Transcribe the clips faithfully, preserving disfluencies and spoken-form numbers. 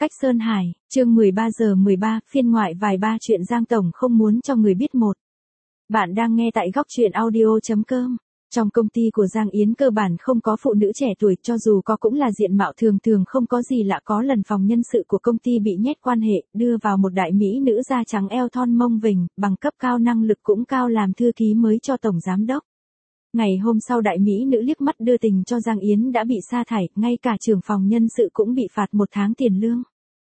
Cách Sơn Hải, chương mười ba giờ mười ba, phiên ngoại vài ba chuyện Giang Tổng không muốn cho người biết một. Bạn đang nghe tại góc truyện audio chấm com. Trong công ty của Giang Yến cơ bản không có phụ nữ trẻ tuổi, cho dù có cũng là diện mạo thường thường không có gì lạ. Có lần phòng nhân sự của công ty bị nhét quan hệ, đưa vào một đại mỹ nữ da trắng eo thon mông vình, bằng cấp cao năng lực cũng cao làm thư ký mới cho tổng giám đốc. Ngày hôm sau đại mỹ nữ liếc mắt đưa tình cho Giang Yến đã bị sa thải, ngay cả trưởng phòng nhân sự cũng bị phạt một tháng tiền lương.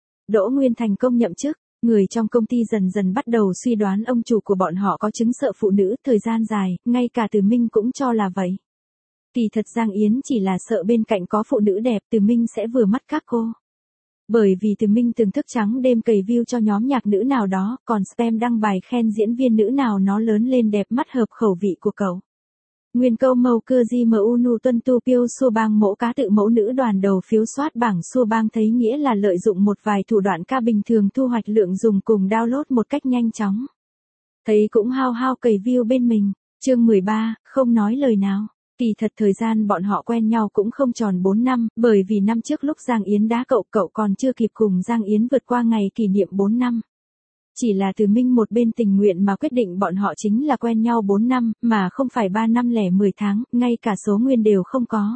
Đỗ Nguyên thành công nhậm chức, người trong công ty dần dần bắt đầu suy đoán ông chủ của bọn họ có chứng sợ phụ nữ. Thời gian dài, ngay cả Từ Minh cũng cho là vậy. Kỳ thật Giang Yến chỉ là sợ bên cạnh có phụ nữ đẹp, Từ Minh sẽ vừa mắt các cô. Bởi vì Từ Minh từng thức trắng đêm cày view cho nhóm nhạc nữ nào đó, còn spam đăng bài khen diễn viên nữ nào nó lớn lên đẹp mắt hợp khẩu vị của cậu. Nguyên câu mâu cưa di mu nu tuân tu piêu xua bang mẫu cá tự mẫu nữ đoàn đầu phiếu soát bảng xua bang thấy nghĩa là lợi dụng một vài thủ đoạn ca bình thường thu hoạch lượng dùng cùng download một cách nhanh chóng. Thấy cũng hao hao cày view bên mình, chương mười ba, không nói lời nào. Kỳ thật thời gian bọn họ quen nhau cũng không tròn bốn năm, bởi vì năm trước lúc Giang Yến đá cậu cậu còn chưa kịp cùng Giang Yến vượt qua ngày kỷ niệm bốn năm. Chỉ là Từ Minh một bên tình nguyện mà quyết định bọn họ chính là quen nhau bốn năm, mà không phải ba năm lẻ mười tháng, ngay cả số nguyên đều không có.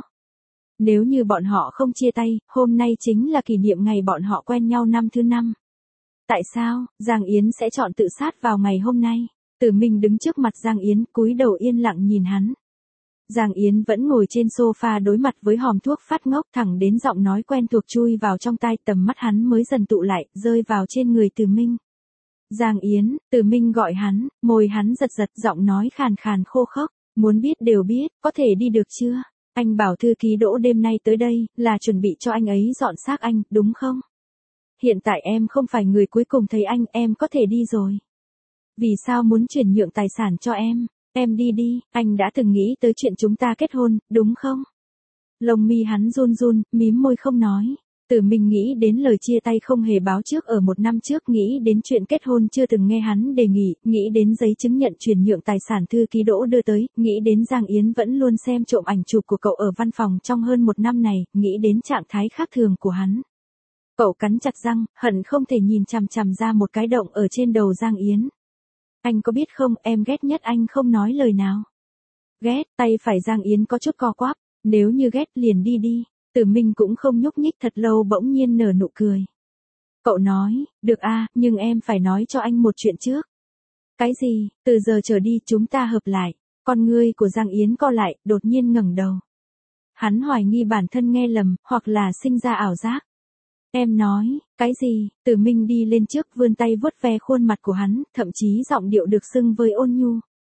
Nếu như bọn họ không chia tay, hôm nay chính là kỷ niệm ngày bọn họ quen nhau năm thứ năm. Tại sao, Giang Yến sẽ chọn tự sát vào ngày hôm nay? Từ Minh đứng trước mặt Giang Yến, cúi đầu yên lặng nhìn hắn. Giang Yến vẫn ngồi trên sofa đối mặt với hòm thuốc phát ngốc, thẳng đến giọng nói quen thuộc chui vào trong tai, tầm mắt hắn mới dần tụ lại, rơi vào trên người Từ Minh. Giang Yến, Từ Minh gọi hắn, môi hắn giật giật, giọng nói khàn khàn khô khốc, muốn biết đều biết, có thể đi được chưa? Anh bảo thư ký Đỗ đêm nay tới đây, là chuẩn bị cho anh ấy dọn xác anh, đúng không? Hiện tại em không phải người cuối cùng thấy anh, em có thể đi rồi. Vì sao muốn chuyển nhượng tài sản cho em? Em đi đi, anh đã từng nghĩ tới chuyện chúng ta kết hôn, đúng không? Lông mi hắn run run, mím môi không nói. Từ Minh nghĩ đến lời chia tay không hề báo trước ở một năm trước, nghĩ đến chuyện kết hôn chưa từng nghe hắn đề nghị, nghĩ đến giấy chứng nhận chuyển nhượng tài sản thư ký Đỗ đưa tới, nghĩ đến Giang Yến vẫn luôn xem trộm ảnh chụp của cậu ở văn phòng trong hơn một năm này, nghĩ đến trạng thái khác thường của hắn. Cậu cắn chặt răng, hận không thể nhìn chằm chằm ra một cái động ở trên đầu Giang Yến. Anh có biết không, em ghét nhất anh không nói lời nào. Ghét, tay phải Giang Yến có chút co quắp, nếu như ghét liền đi đi. Từ Minh cũng không nhúc nhích thật lâu, bỗng nhiên nở nụ cười. Cậu nói, được a, nhưng em phải nói cho anh một chuyện trước. Cái gì? Từ giờ trở đi chúng ta hợp lại. Con ngươi của Giang Yến co lại, đột nhiên ngẩng đầu. Hắn hoài nghi bản thân nghe lầm, hoặc là sinh ra ảo giác. Em nói, cái gì? Từ Minh đi lên trước vươn tay vuốt ve khuôn mặt của hắn, thậm chí giọng điệu được xưng với ôn nhu.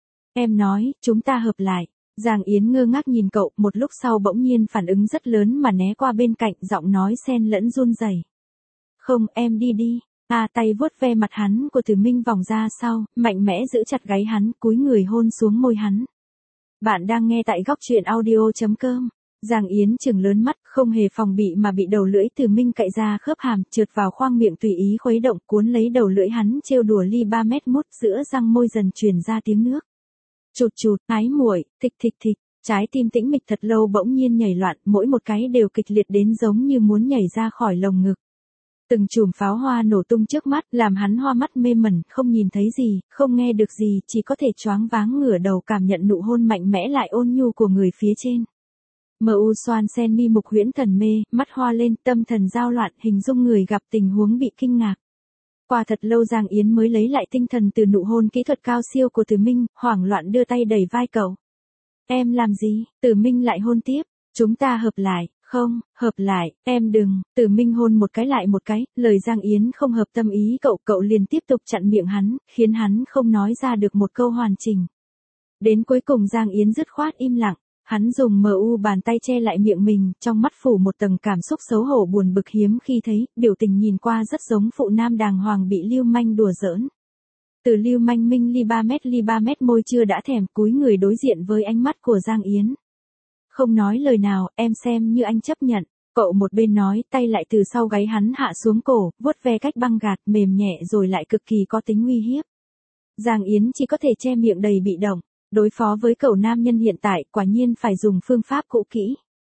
Em nói, chúng ta hợp lại. Giang Yến ngơ ngác nhìn cậu, một lúc sau bỗng nhiên phản ứng rất lớn mà né qua bên cạnh, giọng nói xen lẫn run rẩy. Không, em đi đi. À, tay vuốt ve mặt hắn của Từ Minh vòng ra sau, mạnh mẽ giữ chặt gáy hắn, cúi người hôn xuống môi hắn. Bạn đang nghe tại góc truyện audio chấm com. Giang Yến trừng lớn mắt, không hề phòng bị mà bị đầu lưỡi Từ Minh cạy ra khớp hàm, trượt vào khoang miệng tùy ý khuấy động, cuốn lấy đầu lưỡi hắn, trêu đùa ly ba mét mút, giữa răng môi dần truyền ra tiếng nước. Chụt chụt, ái muội, thịch thịch thịch, trái tim tĩnh mịch thật lâu bỗng nhiên nhảy loạn, mỗi một cái đều kịch liệt đến giống như muốn nhảy ra khỏi lồng ngực. Từng chùm pháo hoa nổ tung trước mắt, làm hắn hoa mắt mê mẩn, không nhìn thấy gì, không nghe được gì, chỉ có thể choáng váng ngửa đầu cảm nhận nụ hôn mạnh mẽ lại ôn nhu của người phía trên. Mờ u xoan sen mi mục huyễn thần mê, mắt hoa lên, tâm thần giao loạn, hình dung người gặp tình huống bị kinh ngạc. Qua thật lâu Giang Yến mới lấy lại tinh thần từ nụ hôn kỹ thuật cao siêu của Từ Minh, hoảng loạn đưa tay đẩy vai cậu. Em làm gì? Từ Minh lại hôn tiếp. Chúng ta hợp lại. Không, hợp lại, em đừng. Từ Minh hôn một cái lại một cái, lời Giang Yến không hợp tâm ý cậu, cậu liền tiếp tục chặn miệng hắn, khiến hắn không nói ra được một câu hoàn chỉnh. Đến cuối cùng Giang Yến dứt khoát im lặng. Hắn dùng mờ u bàn tay che lại miệng mình, trong mắt phủ một tầng cảm xúc xấu hổ buồn bực hiếm khi thấy, biểu tình nhìn qua rất giống phụ nam đàng hoàng bị lưu manh đùa giỡn. Từ lưu manh minh ly ba mét ly ba mét môi chưa đã thèm, cúi người đối diện với ánh mắt của Giang Yến. Không nói lời nào, em xem như anh chấp nhận. Cậu một bên nói, tay lại từ sau gáy hắn hạ xuống cổ, vuốt ve cách băng gạt, mềm nhẹ rồi lại cực kỳ có tính uy hiếp. Giang Yến chỉ có thể che miệng đầy bị động. Đối phó với cậu nam nhân hiện tại, quả nhiên phải dùng phương pháp cũ kỹ.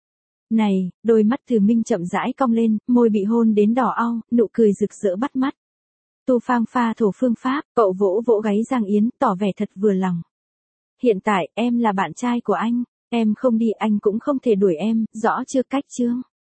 Này, đôi mắt Từ Minh chậm rãi cong lên, môi bị hôn đến đỏ au, nụ cười rực rỡ bắt mắt. Tu phang pha thổ phương pháp, cậu vỗ vỗ gáy Giang Yến, tỏ vẻ thật vừa lòng. Hiện tại, em là bạn trai của anh, em không đi anh cũng không thể đuổi em, rõ chưa cách chưa?